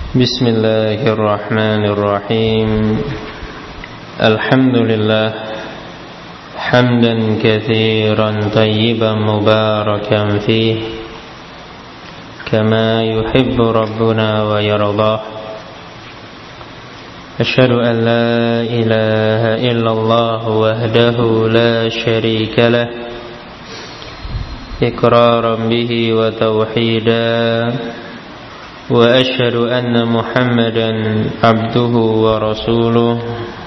Bismillahirrahmanirrahim. Alhamdulillah hamdan katsiran tayyiban mubarakan fihi kama yuhibbu rabbuna wa yardah. Asyhadu an la ilaha illallah wahdahu la syarika lah iqraran bihi wa tauhidan. Wa asyhadu anna Muhammadan abduhu wa rasuluh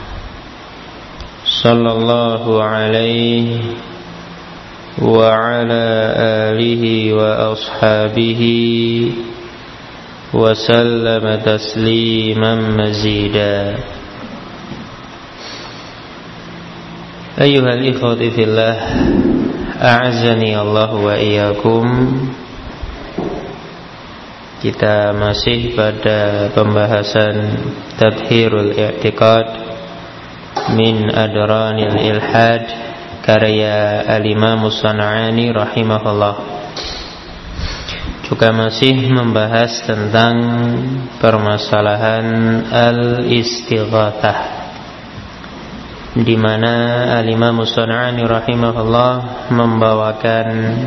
sallallahu alaihi wa ala alihi wa ashabihi wa sallama tasliman mazida. Ayyuhal ikhwati fillah, a'azzani Allah wa iyyakum. Kita masih pada pembahasan Tadhhirul I'tiqad min Adranil Ilhad karya Al-Imam As-San'ani rahimahullah. Juga masih membahas tentang permasalahan al-istighatsah, di mana Al-Imam As-San'ani rahimahullah membawakan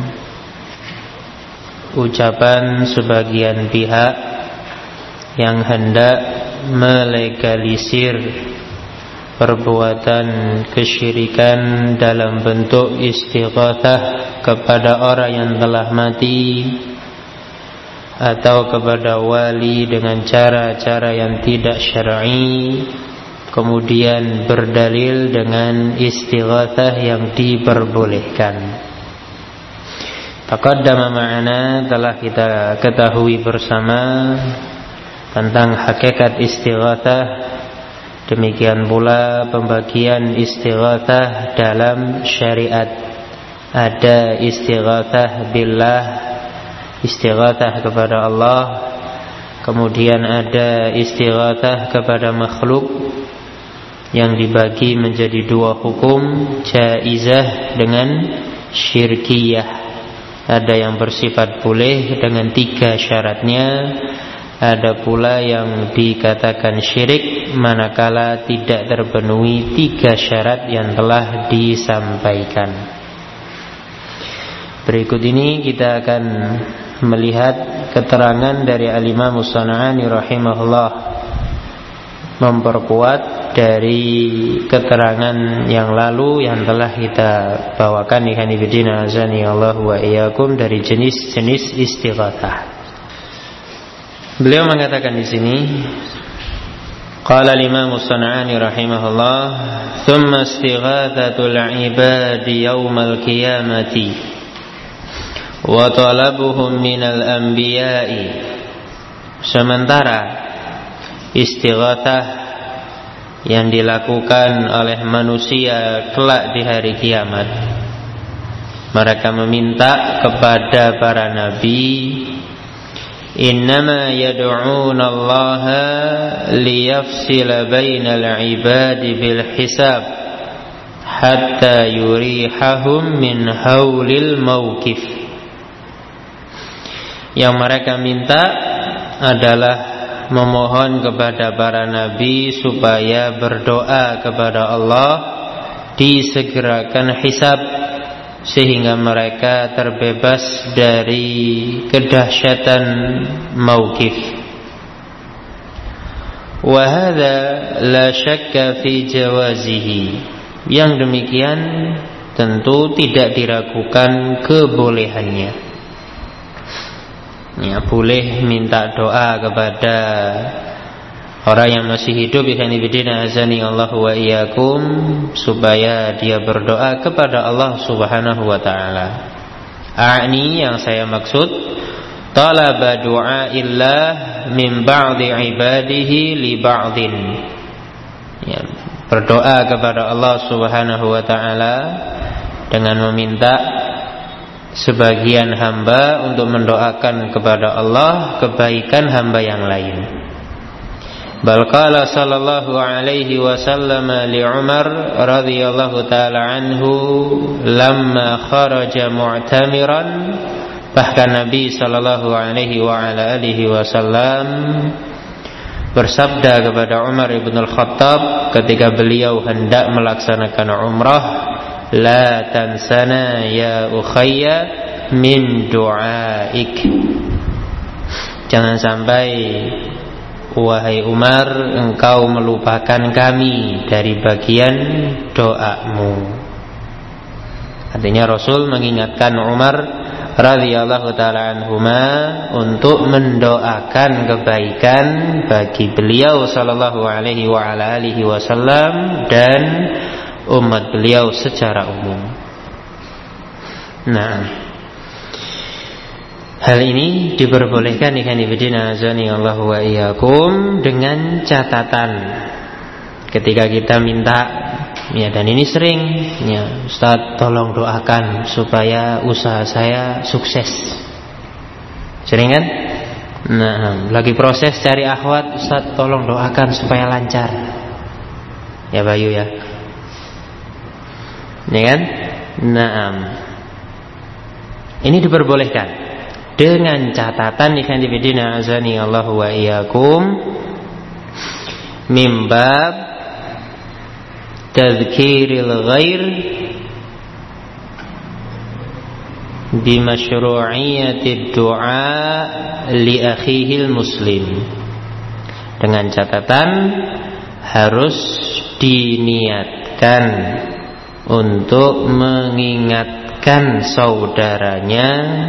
ucapan sebagian pihak yang hendak melegalisir perbuatan kesyirikan dalam bentuk istighatsah kepada orang yang telah mati atau kepada wali dengan cara-cara yang tidak syar'i, kemudian berdalil dengan istighatsah yang diperbolehkan. Taqaddama ma'ana, telah kita ketahui bersama tentang hakikat istighatsah. Demikian pula pembagian istighatsah dalam syariat. Ada istighatsah billah, istighatsah kepada Allah. Kemudian ada istighatsah kepada makhluk, yang dibagi menjadi dua hukum, jaizah dengan syirkiyah. Ada yang bersifat boleh dengan 3 syaratnya. Ada pula yang dikatakan syirik manakala tidak terpenuhi 3 syarat yang telah disampaikan. Berikut ini kita akan melihat keterangan dari Al-Imam As-San'ani rahimahullah, memperkuat dari keterangan yang lalu yang telah kita bawakan ikhwan fillah azani Allah wa iyyakum dari jenis-jenis istighatsah. Beliau mengatakan di sini, qala al-Imam As-San'ani rahimahullah, thumma istighatsatul ibadi yaumal qiyamati wa talabuhum minal anbiya'i. Sementara istighatsah yang dilakukan oleh manusia kelak di hari kiamat, mereka meminta kepada para nabi, innama yad'una Allah liyafsila bainal ibadi bil hisab hatta yurihahum min haulil mauqif. Yang mereka minta adalah memohon kepada para nabi supaya berdoa kepada Allah disegerakan hisab, sehingga mereka terbebas dari kedahsyatan mauqif. Wa hadza la syakka fi jawazihi. Yang demikian tentu tidak diragukan kebolehannya. Ya, boleh minta doa kepada orang yang masih hidup, ikhwan fillah azani Allah wa iyyakum, supaya dia berdoa kepada Allah Subhanahu wa taala. A'ni, yang saya maksud, talaba du'aillah min ba'di ibadihi li ba'din. Ya, berdoa kepada Allah Subhanahu wa taala dengan meminta sebagian hamba untuk mendoakan kepada Allah kebaikan hamba yang lain. Bal qala sallallahu alaihi wasallam li Umar radhiyallahu taala anhu lamma kharaja mu'tamiran. Bahkan Nabi sallallahu alaihi wa ala alihi wasallam bersabda kepada Umar ibn al-Khattab ketika beliau hendak melaksanakan umrah, la tansana ya ukhayya min du'aik. Jangan sampai wahai Umar, engkau melupakan kami dari bagian doamu. Artinya Rasul mengingatkan Umar radhiyallahu ta'ala anhuma untuk mendoakan kebaikan bagi beliau sallallahu alaihi wa ala alihi wasallam dan umat beliau secara umum. Nah, hal ini diperbolehkan ikhwan fillah azani Allah wa iyyakum dengan catatan ketika kita minta, ya, dan ini sering, ya, Ustaz tolong doakan supaya usaha saya sukses. Sering kan? Nah, lagi proses cari akhwat, Ustaz tolong doakan supaya lancar. Ya Bayu ya. Ya kan? Nah, ini diperbolehkan dengan catatan ikhwan fillah azani Allah wa iyyakum mim bab tadhkiril ghair bimasyru'iyyatid du'a li akhihil muslim. Dengan catatan harus diniatkan untuk mengingatkan saudaranya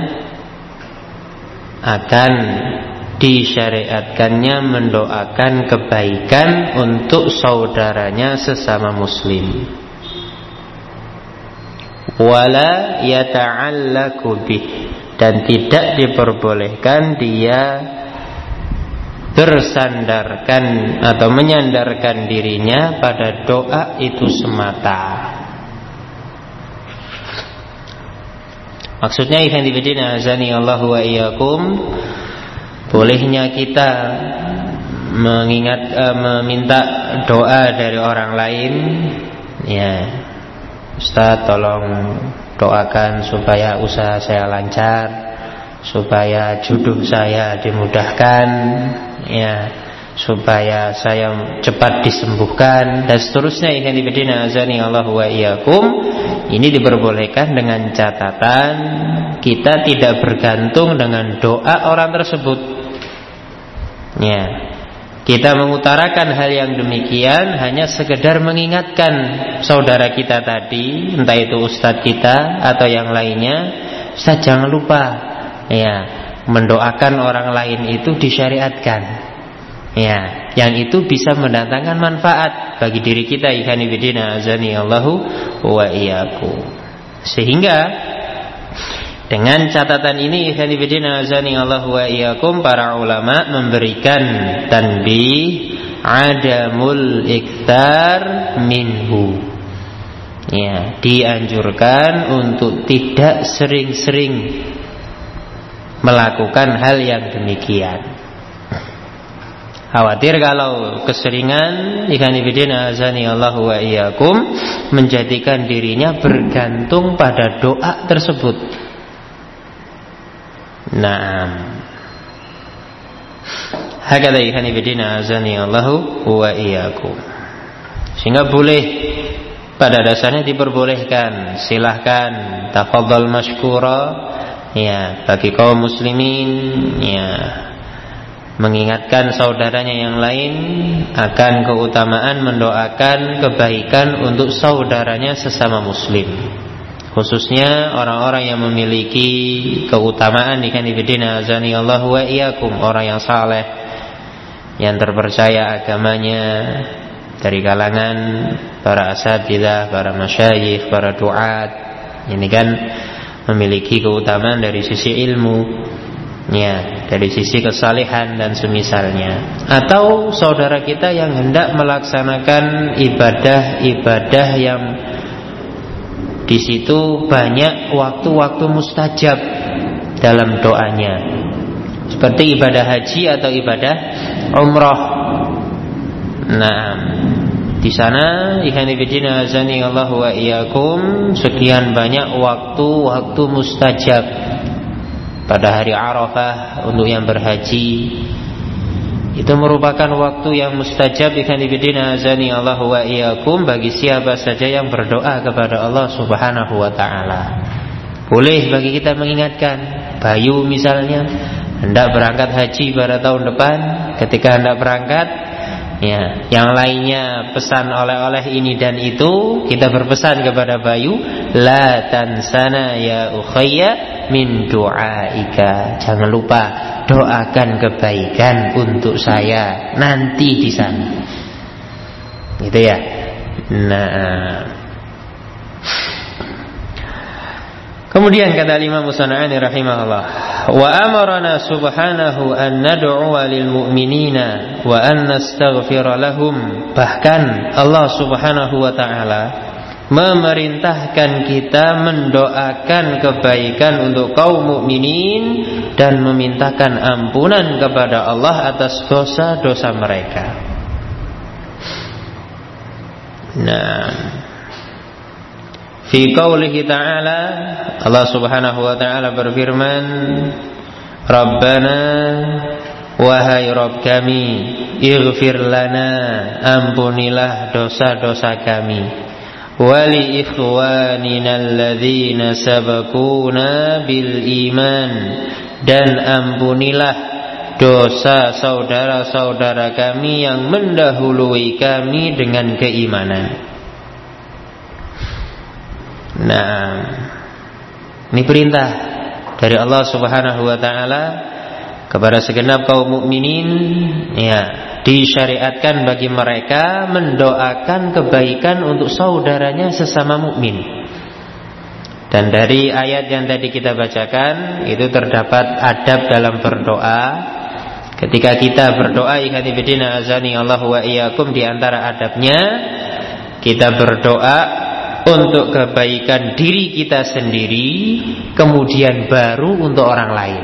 akan disyariatkannya mendoakan kebaikan untuk saudaranya sesama muslim. Wala yata'allaku bih, dan tidak diperbolehkan dia bersandarkan atau menyandarkan dirinya pada doa itu semata. Maksudnya ikhwan fillah azani Allah wa iyyakum, bolehnya kita meminta doa dari orang lain, ya, Ustaz tolong doakan supaya usaha saya lancar, supaya jodoh saya dimudahkan, ya, supaya saya cepat disembuhkan, dan seterusnya. Ikhwan fillah azani Allah wa iyyakum, ini diperbolehkan dengan catatan kita tidak bergantung dengan doa orang tersebut. Ya, kita mengutarakan hal yang demikian hanya sekedar mengingatkan saudara kita tadi, entah itu ustadz kita atau yang lainnya. Ustadz jangan lupa, ya, mendoakan orang lain itu disyariatkan, ya, yang itu bisa mendatangkan manfaat bagi diri kita. Ikhwan fillah azani Allahu wa iyyakum. Sehingga dengan catatan ini ikhwan fillah azani Allahu wa iyyakum, para ulama memberikan tanbih adamul iktar minhu, ya, dianjurkan untuk tidak sering-sering melakukan hal yang demikian. Khawatir kalau keseringan ikhwan fillah azani Allahu wa iyyakum menjadikan dirinya bergantung pada doa tersebut. Naam. Hakadha ikhwan fillah azani Allahu wa iyyakum. Sehingga boleh, pada dasarnya diperbolehkan, silahkan tafadhal masykura, ya, bagi kaum muslimin, ya, mengingatkan saudaranya yang lain akan keutamaan mendoakan kebaikan untuk saudaranya sesama muslim, khususnya orang-orang yang memiliki keutamaan ikhwan fillah azani Allah wa iyyakum, orang yang saleh, yang terpercaya agamanya dari kalangan para asatidzah, para masyayikh, para duat. Ini kan memiliki keutamaan dari sisi ilmu, ya, dari sisi kesalehan dan semisalnya. Atau saudara kita yang hendak melaksanakan ibadah-ibadah yang di situ banyak waktu-waktu mustajab dalam doanya, seperti ibadah haji atau ibadah umrah. Nah, di sana ikhwan fillah azani Allah wa iyyakum, sekian banyak waktu-waktu mustajab. Pada hari Arafah untuk yang berhaji, Itu merupakan waktu yang mustajab ikhwan fillah azani Allah wa iyyakum bagi siapa saja yang berdoa kepada Allah Subhanahu wa taala. Boleh bagi kita mengingatkan Bayu misalnya hendak berangkat haji pada tahun depan, ketika hendak berangkat, ya, yang lainnya pesan oleh-oleh ini dan itu, kita berpesan kepada Bayu, la tansana ya ukhayya min du'aika. Jangan lupa doakan kebaikan untuk saya nanti di sana. Gitu ya. Nah, kemudian kata Imam Musana'ani rahimahullah, wa amarana subhanahu an nad'u lil mu'minina wa an nastaghfira lahum. Bahkan Allah Subhanahu wa taala memerintahkan kita mendoakan kebaikan untuk kaum mukminin dan memintakan ampunan kepada Allah atas dosa-dosa mereka. Nah, fi qaulihi ta'ala, Allah Subhanahu wa ta'ala berfirman, Rabbana, wahai Rabb kami, ighfir lana, ampunilah dosa-dosa kami, wali ikhwanina alladzina sabaquna bil iman, dan ampunilah dosa saudara-saudara kami yang mendahului kami dengan keimanan. Nah, ini perintah dari Allah Subhanahu wa taala kepada segenap kaum mukminin, ya, disyariatkan bagi mereka mendoakan kebaikan untuk saudaranya sesama mukmin. Dan dari ayat yang tadi kita bacakan itu terdapat adab dalam berdoa. Ketika kita berdoa, ikhwan fillah azani Allah wa iyyakum, di antara adabnya kita berdoa untuk kebaikan diri kita sendiri, kemudian baru untuk orang lain.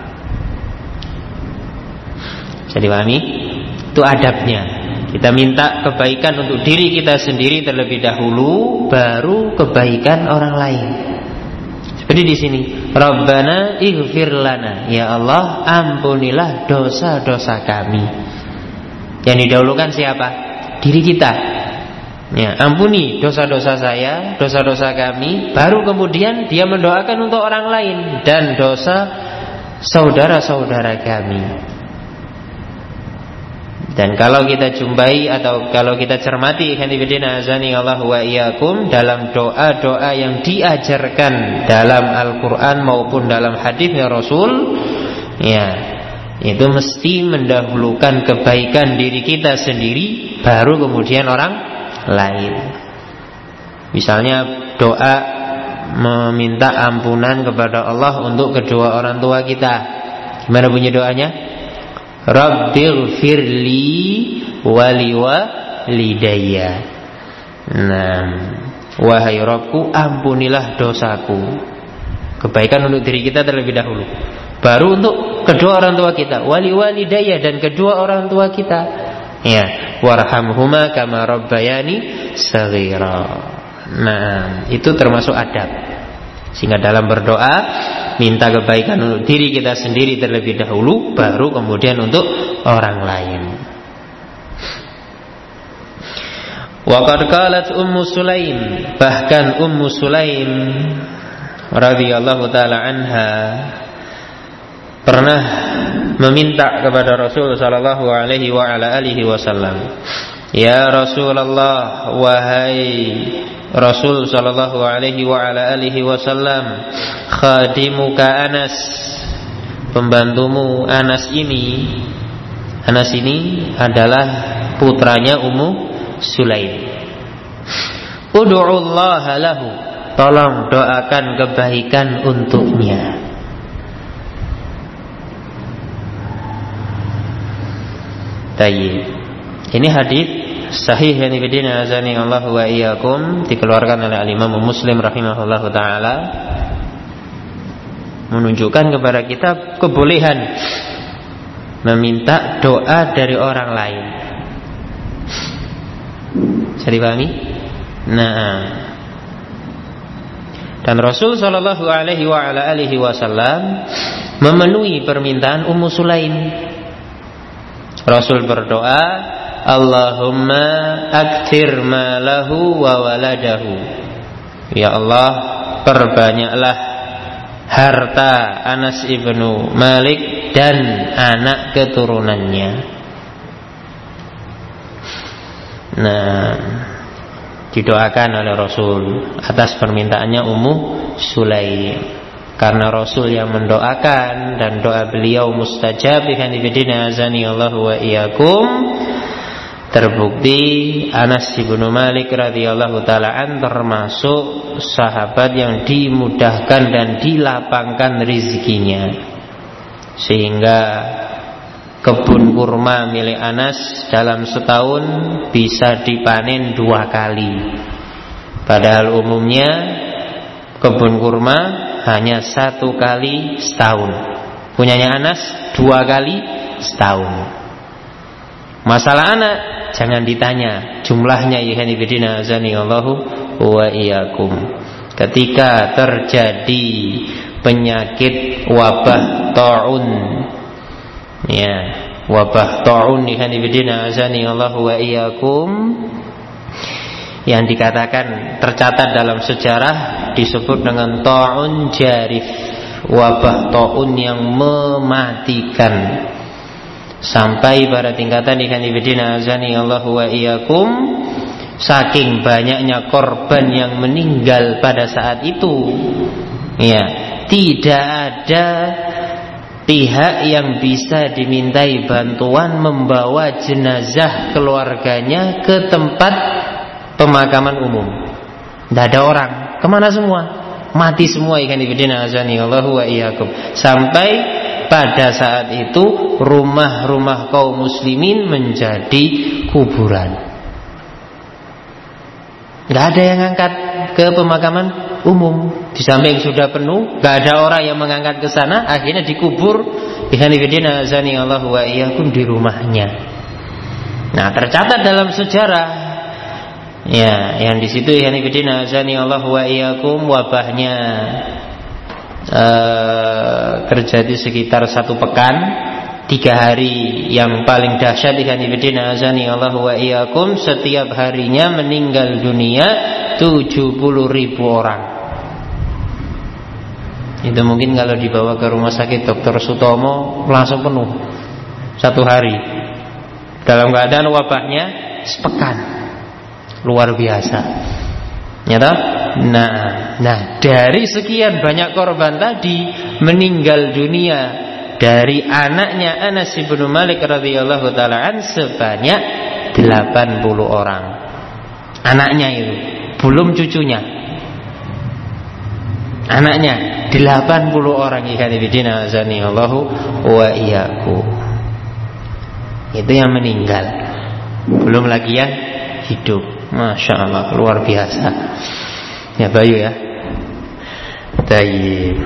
Bisa dipahami? Itu adabnya. Kita minta kebaikan untuk diri kita sendiri terlebih dahulu, baru kebaikan orang lain. Seperti di sini, Rabbana ighfir lana, ya Allah ampunilah dosa-dosa kami. Yang didahulukan siapa? Diri kita. Ya, ampuni dosa-dosa saya, dosa-dosa kami, baru kemudian dia mendoakan untuk orang lain dan dosa saudara-saudara kami. Dan kalau kita jumpai atau kalau kita cermati ikhwanifidina azani Allah wa iyyakum, dalam doa-doa yang diajarkan dalam Al-Quran maupun dalam hadisnya Rasul, ya, itu mesti mendahulukan kebaikan diri kita sendiri, baru kemudian orang lain. Misalnya doa meminta ampunan kepada Allah untuk kedua orang tua kita. Gimana bunyi doanya? Rabbighfirli wali walidayya. Nah, wahai Rabbku, ampunilah dosaku. Kebaikan untuk diri kita terlebih dahulu, baru untuk kedua orang tua kita, wali walidayya, dan kedua orang tua kita. Ya, warhamhuma kama rabbayani shaghira. Nah, itu termasuk adab. Sehingga dalam berdoa minta kebaikan untuk diri kita sendiri terlebih dahulu, baru kemudian untuk orang lain. Wa qad qalat Ummu Sulaim, bahkan Ummu Sulaim radhiyallahu taala anha pernah meminta kepada Rasul sallallahu alaihi wa ala alihi wasallam, ya Rasulullah, wahai Rasul sallallahu alaihi wa ala alihi wasallam, khadimuka Anas, pembantumu Anas ini adalah putranya Ummu Sulaim. Ud'ullaha lahu, tolong doakan kebaikan untuknya. Tayyib. Ini hadis sahih yang ibadina azani Allah wa iyyakum, dikeluarkan oleh Imam Muslim rahimahullahu taala, menunjukkan kepada kita kebolehan meminta doa dari orang lain. Bisa dipahami? Nah, dan Rasul sallallahu alaihi wa ala alihi wasallam memenuhi permintaan Ummu Sulaim. Rasul berdoa, Allahumma akthir malahu wa waladahu. Ya Allah, perbanyaklah harta Anas ibnu Malik dan anak keturunannya. Nah, didoakan oleh Rasul atas permintaannya Ummu Sulaim. Karena Rasul yang mendoakan dan doa beliau mustajab, ikhwanifidina azani Allah wa iyyakum, terbukti Anas bin Malik radhiyallahu taala an termasuk sahabat yang dimudahkan dan dilapangkan rezekinya, sehingga kebun kurma milik Anas dalam setahun bisa dipanen 2 kali. Padahal umumnya kebun kurma hanya 1 kali setahun. Punyanya Anas 2 kali setahun. Masalah anak jangan ditanya jumlahnya, ikhwanifidina azanillahu wa iyyakum. Ketika terjadi penyakit wabah taun, ya, wabah taun, ikhwanifidina azanillahu wa iyyakum, yang dikatakan tercatat dalam sejarah disebut dengan taun jarif, wabah taun yang mematikan, sampai pada tingkatan ikhwanifidina azanillahu wa iyyakum, saking banyaknya korban yang meninggal pada saat itu, ya, tidak ada pihak yang bisa dimintai bantuan membawa jenazah keluarganya ke tempat pemakaman umum. Tidak ada orang. Kemana semua? Mati semua, ikhwanifidina azanillahu wa iyyakum. Sampai pada saat itu rumah-rumah kaum muslimin menjadi kuburan. Tidak ada yang angkat ke pemakaman umum. Di samping sudah penuh, tidak ada orang yang mengangkat ke sana. Akhirnya dikubur, ikhwanifidina azanillahu wa iyyakum, di rumahnya. Nah, tercatat dalam sejarah, ya, yang di situ ikhwanifidina azanillahu wa iyyakum, wabahnya terjadi sekitar 1 pekan, 3 hari yang paling dahsyat ikhwanifidina azanillahu wa iyyakum. Setiap harinya meninggal dunia 70.000 orang. Itu mungkin kalau dibawa ke rumah sakit Dr. Sutomo langsung penuh 1 hari, dalam keadaan wabahnya sepekan. Luar biasa, ya toh? Nah, dari sekian banyak korban tadi, meninggal dunia dari anaknya Anas bin Malik radhiyallahu taala an sebanyak 80 orang. Anaknya itu, belum cucunya. Anaknya 80 orang, ikhwanifidina azanillahu wa iyyakum. Itu yang meninggal. Belum lagi yang hidup. Masya Allah, luar biasa. Ya Bayu ya. Tayyib.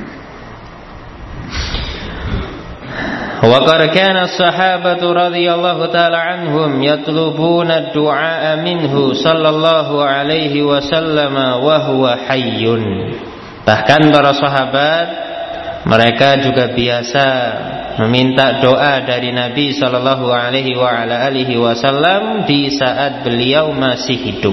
Wa qad kana as-sahabatu radhiyallahu ta'ala anhum yatlubuna ad-du'a minhu sallallahu alaihi wasallam wa huwa hayyun. Bahkan para sahabat, mereka juga biasa meminta doa dari Nabi sallallahu alaihi wa ala alihi wasallam di saat beliau masih hidup.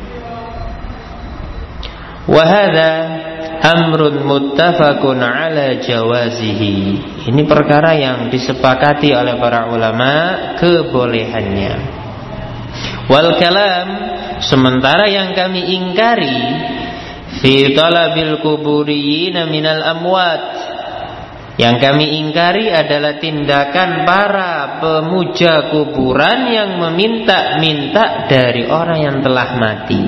Wa hadza amrun muttafaqun ala jawazihi. Ini perkara yang disepakati oleh para ulama kebolehannya. Wal kalam, sementara yang kami ingkari fi talabil kuburiyin minal amwat, yang kami ingkari adalah tindakan para pemuja kuburan yang meminta-minta dari orang yang telah mati.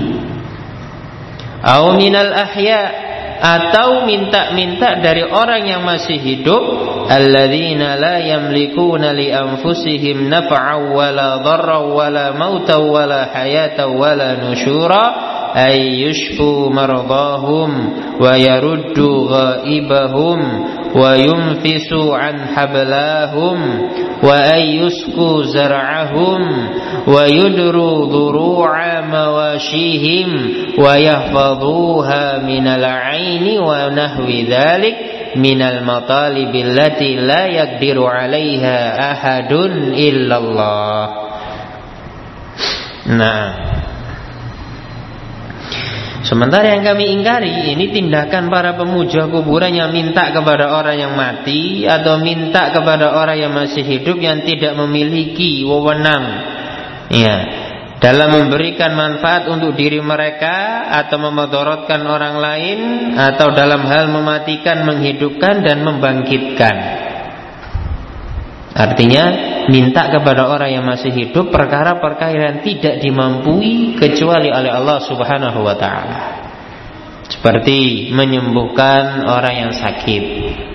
Au minal ahya, atau minta-minta dari orang yang masih hidup, alladzina la yamlikuna li anfusihim naf'an wala dharran wala mautan wala hayatan wala nusyura, ay yushfu mardahum wa yaruddu ghaibahum wa yunfisu an hablahum wa ay yusku zar'ahum wa yudru dhuru'a mawashihim wa yahfazuha minal 'aini wa nahwi dhalik minal matalibil lati la yaqdiru 'alaiha ahadun illallah. Nah, sementara yang kami ingkari ini tindakan para pemuja kuburan yang minta kepada orang yang mati atau minta kepada orang yang masih hidup yang tidak memiliki wewenang, ya, dalam memberikan manfaat untuk diri mereka atau memudaratkan orang lain, atau dalam hal mematikan, menghidupkan dan membangkitkan. Artinya minta kepada orang yang masih hidup perkara-perkara yang tidak dimampui kecuali oleh Allah Subhanahu wa ta'ala, seperti menyembuhkan orang yang sakit.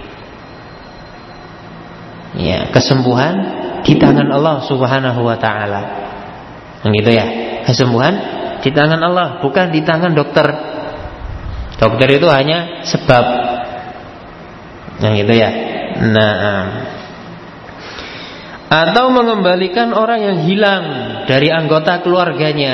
Ya, kesembuhan di tangan Allah Subhanahu wa ta'ala. Begitu ya, kesembuhan di tangan Allah, bukan di tangan dokter. Dokter itu hanya sebab. Gitu ya. Nah, atau mengembalikan orang yang hilang dari anggota keluarganya.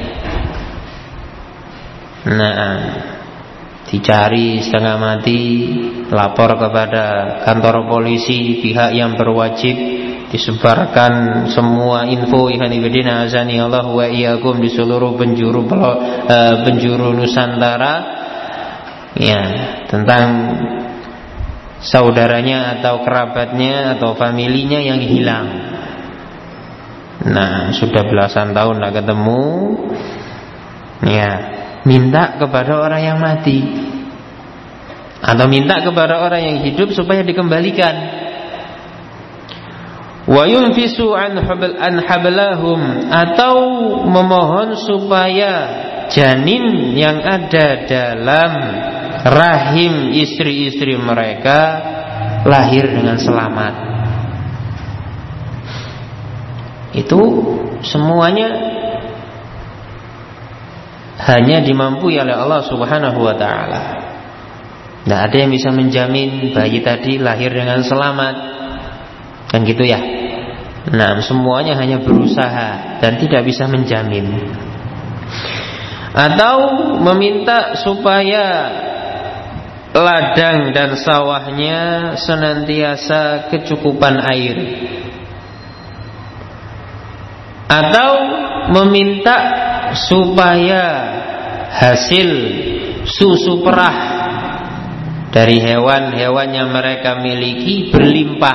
Nah, dicari setengah mati, lapor kepada kantor polisi, pihak yang berwajib, disebarkan semua info ikhwan fillah azani Allah wa iyyakum di seluruh penjuru Nusantara, ya, tentang saudaranya atau kerabatnya atau familinya yang hilang. Nah, sudah belasan tahun tidak ketemu, ya, minta kepada orang yang mati atau minta kepada orang yang hidup supaya dikembalikan. Wa yunfisu an hablahum, atau memohon supaya janin yang ada dalam rahim istri-istri mereka lahir dengan selamat. Itu semuanya hanya dimampui oleh Allah Subhanahu wa ta'ala. Tidak ada yang bisa menjamin bayi tadi lahir dengan selamat, kan gitu ya. Nah, semuanya hanya berusaha dan tidak bisa menjamin. Atau meminta supaya ladang dan sawahnya senantiasa kecukupan air, atau meminta supaya hasil susu perah dari hewan-hewan yang mereka miliki berlimpah.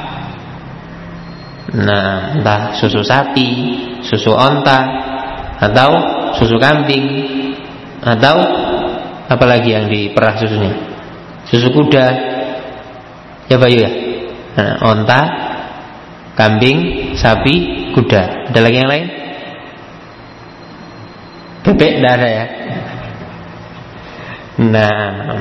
Nah, entah susu sapi, susu onta, atau susu kambing, atau apalagi yang diperah susunya, susu kuda, ya Bayu ya. Nah, onta, kambing, sapi, kuda. Ada lagi yang lain? Bebek tidak ada ya. Nah,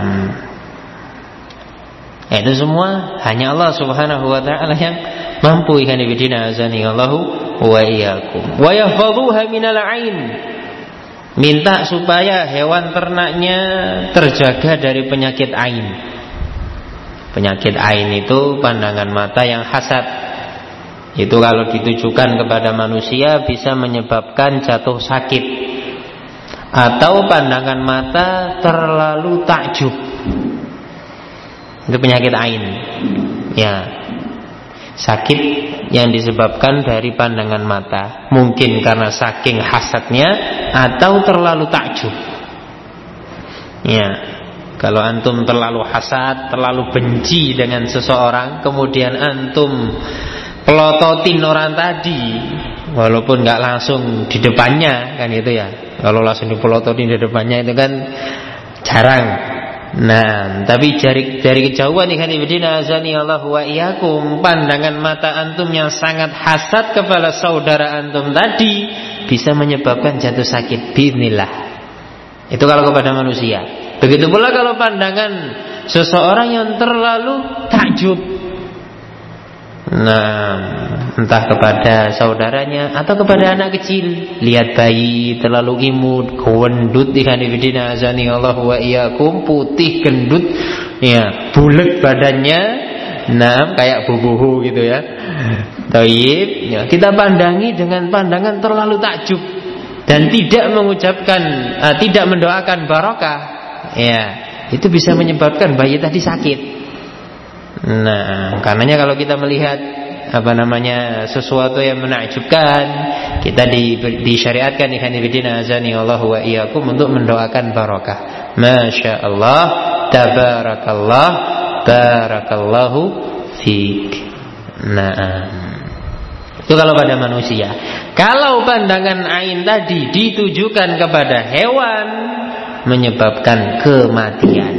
itu semua hanya Allah Subhanahu wa ta'ala yang mampu. Ikhwan fillah azani Allahu wa iyyakum. Wa yahfazuha minal ain, minta supaya hewan ternaknya terjaga dari penyakit ain. Penyakit ain itu pandangan mata yang hasad. Itu kalau ditujukan kepada manusia bisa menyebabkan jatuh sakit, atau pandangan mata terlalu takjub. Itu penyakit ain, ya, sakit yang disebabkan dari pandangan mata, mungkin karena saking hasadnya atau terlalu takjub. Ya, kalau antum terlalu hasad, terlalu benci dengan seseorang, kemudian antum pelototin orang tadi, walaupun nggak langsung di depannya, kan gitu ya. Kalau langsung dipelototin di depannya itu kan jarang. Nah, tapi dari kejauhan ikhwan fillah azani Allah wa iyyakum, pandangan mata antum yang sangat hasad kepada saudara antum tadi bisa menyebabkan jatuh sakit biidznillah. Itu kalau kepada manusia. Begitu pula kalau pandangan seseorang yang terlalu takjub, nah, entah kepada saudaranya atau kepada anak kecil. Lihat bayi terlalu imut, gendut, ikhwan fillah azani Allah wa iyyakum, putih gendut, ya, bulat badannya, nah, kayak bubuhu gitu ya. Thayyib, ya, kita pandangi dengan pandangan terlalu takjub dan tidak mengucapkan, tidak mendoakan barokah, ya, itu bisa menyebabkan bayi tadi sakit. Nah, karenanya kalau kita melihat sesuatu yang menakjubkan, kita disyariatkan ikhwan fillah azani Allah wa iyyakum untuk mendoakan barokah. Masya Allah, tabarakallah, barakallahu fiik. Itu kalau pada manusia. Kalau pandangan ain tadi ditujukan kepada hewan, menyebabkan kematian.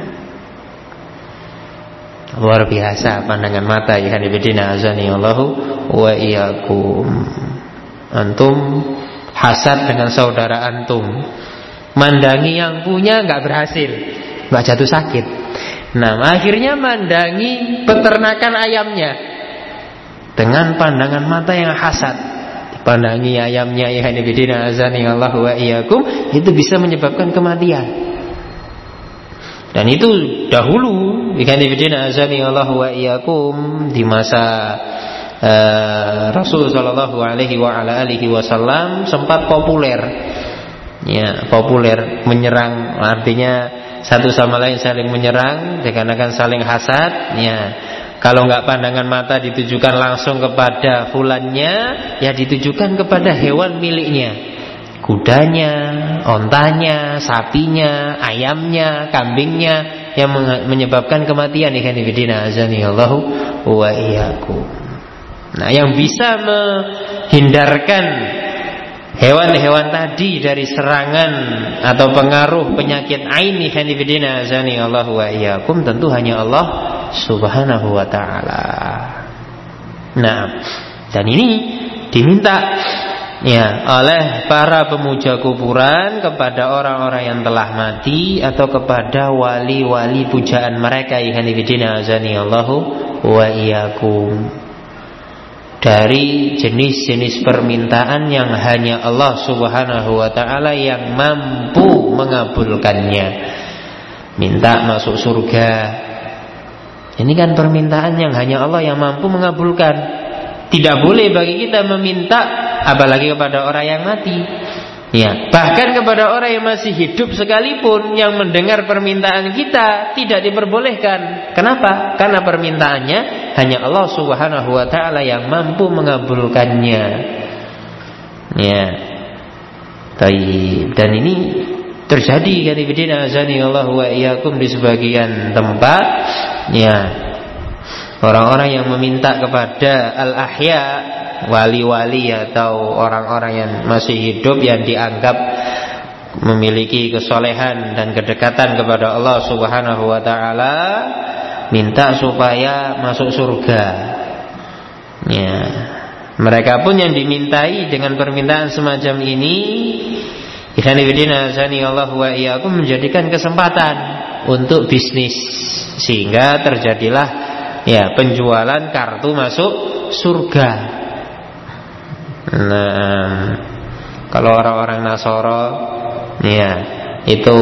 Luar biasa pandangan mata ya hadibidina azani Allahu wa iyyakum. Antum hasad dengan saudara antum, mandangi yang punya nggak berhasil, nggak jatuh sakit. Nah, akhirnya mandangi peternakan ayamnya dengan pandangan mata yang hasad. Pandangi ayamnya ya hadibidina azani Allahu wa iyyakum, itu bisa menyebabkan kematian. Dan itu dahulu ikhwan fillah azani Allah wa iyyakum di masa Rasul sallallahu alaihi wa ala alihi wasallam sempat populer. Ya, populer menyerang, artinya satu sama lain saling menyerang dikarenakan saling hasad. Ya, kalau enggak pandangan mata ditujukan langsung kepada fulannya, ya ditujukan kepada hewan miliknya. Kudanya, ontanya, sapinya, ayamnya, kambingnya, yang menyebabkan kematian ikhwan fillah azani Allahu wa iyyakum. Nah, yang bisa menghindarkan hewan-hewan tadi dari serangan atau pengaruh penyakit ain ikhwan fillah azani Allahu wa iyyakum tentu hanya Allah Subhanahu wa taala. Nah, dan ini diminta oleh para pemuja kuburan kepada orang-orang yang telah mati atau kepada wali-wali pujaan mereka ikhwan fillah azani Allahu wa iyyakum. Dari jenis-jenis permintaan yang hanya Allah Subhanahu wa taala yang mampu mengabulkannya. Minta masuk surga. Ini kan permintaan yang hanya Allah yang mampu mengabulkan. Tidak boleh bagi kita meminta apalagi kepada orang yang mati. Ya, bahkan kepada orang yang masih hidup sekalipun yang mendengar permintaan kita tidak diperbolehkan. Kenapa? Karena permintaannya hanya Allah Subhanahu wa taala yang mampu mengabulkannya. Ya. Baik. Dan ini terjadi kan ibadina azani Allah wa iyyakum di sebagian tempat. Ya. Orang-orang yang meminta kepada al-ahya, wali-wali atau orang-orang yang masih hidup yang dianggap memiliki kesolehan dan kedekatan kepada Allah Subhanahu wa taala, minta supaya masuk surga. Ya. Mereka pun yang dimintai dengan permintaan semacam ini, ikhwan fillah azani Allah wa iyyakum, menjadikan kesempatan untuk bisnis, sehingga terjadilah penjualan kartu masuk surga. Nah, kalau orang-orang Nasoro, itu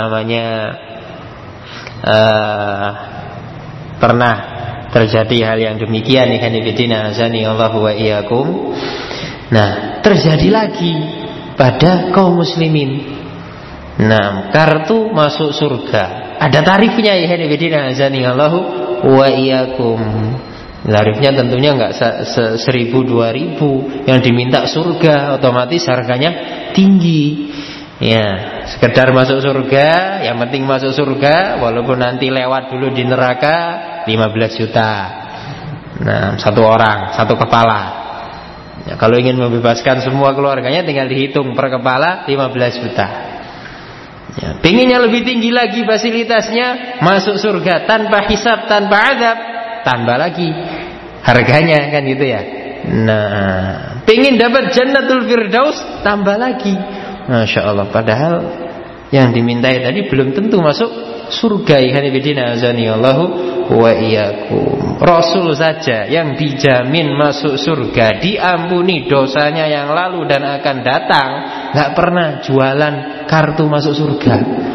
pernah terjadi hal yang demikian ikhwan fillah azani Allah wa iyyakum. Nah, terjadi lagi pada kaum muslimin. Nah, kartu masuk surga ada tarifnya ikhwan fillah azani Allah wa iyyakum. Tarifnya tentunya enggak 1.000 2.000, yang diminta surga otomatis harganya tinggi. Ya, sekedar masuk surga, yang penting masuk surga, walaupun nanti lewat dulu di neraka 15 juta. Nah, satu orang, satu kepala. Ya, kalau ingin membebaskan semua keluarganya tinggal dihitung per kepala 15 juta. Ya, pinginnya lebih tinggi lagi fasilitasnya, masuk surga tanpa hisab, tanpa azab, tambah lagi harganya kan gitu ya. Nah, pingin dapat jannatul firdaus, tambah lagi. Masya Allah. Padahal yang dimintai tadi belum tentu masuk surga. Ikhwan fillah azani Allahu wa iyyakum. Rasul saja yang dijamin masuk surga, diampuni dosanya yang lalu dan akan datang, nggak pernah jualan kartu masuk surga.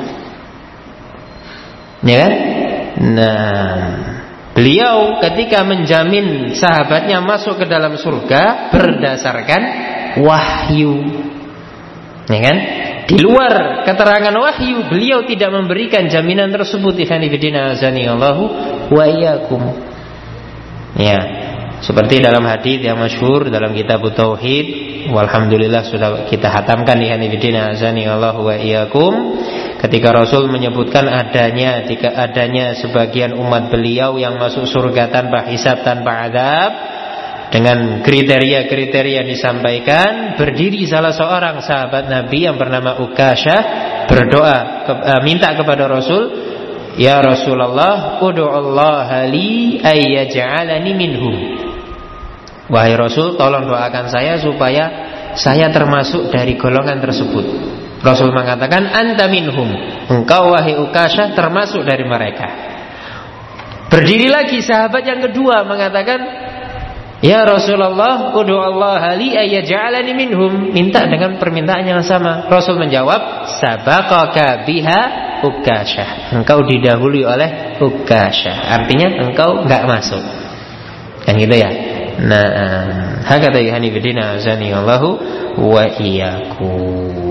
Ya kan? Nah, beliau ketika menjamin sahabatnya masuk ke dalam surga berdasarkan wahyu. Ya kan? Di luar keterangan wahyu, beliau tidak memberikan jaminan tersebut. Ikhwani fillah azani Allahu wa iyyakum. Ya, seperti dalam hadis yang masyhur dalam kitab Tauhid, walhamdulillah sudah kita hatamkan ikhwani fillah azani Allahu wa iyyakum. Ketika Rasul menyebutkan adanya sebagian umat beliau yang masuk surga tanpa hisab, tanpa azab, dengan kriteria-kriteria yang disampaikan, berdiri salah seorang sahabat Nabi yang bernama Ukasyah, berdoa, minta kepada Rasul, ya Rasulullah, ud'ullaha li ayyaj'alani minhum. Wahai Rasul, tolong doakan saya supaya saya termasuk dari golongan tersebut. Rasul mengatakan, anta minhum, engkau wahai Ukasyah termasuk dari mereka. Berdiri lagi sahabat yang kedua mengatakan, ya Rasulullah, ud'ullaha li ayyaj'alani minhum. Minta dengan permintaan yang sama. Rasul menjawab, sabaqaka biha Ukasyah, engkau didahului oleh Ukasyah. Artinya engkau enggak masuk. Kan gitu ya. Nah, hakata ihani bidina azani Allahu wa iyyakum.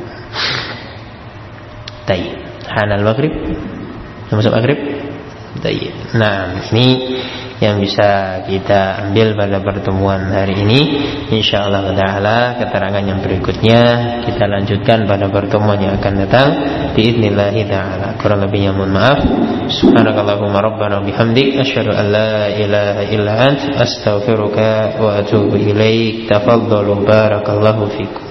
Tayyib. Hanal maghrib. Masuk maghrib. Tayyib. Nah, ini yang bisa kita ambil pada pertemuan hari ini. InsyaAllah ta'ala keterangan yang berikutnya kita lanjutkan pada pertemuan yang akan datang biidnillahi ta'ala. Kurang lebihnya mohon maaf. Subhanakallahumma rabbana bihamdik asyhadu an la ilaha illa ant astaghfiruka wa atubu ilaik. Tafadhalu barakallahu fikum.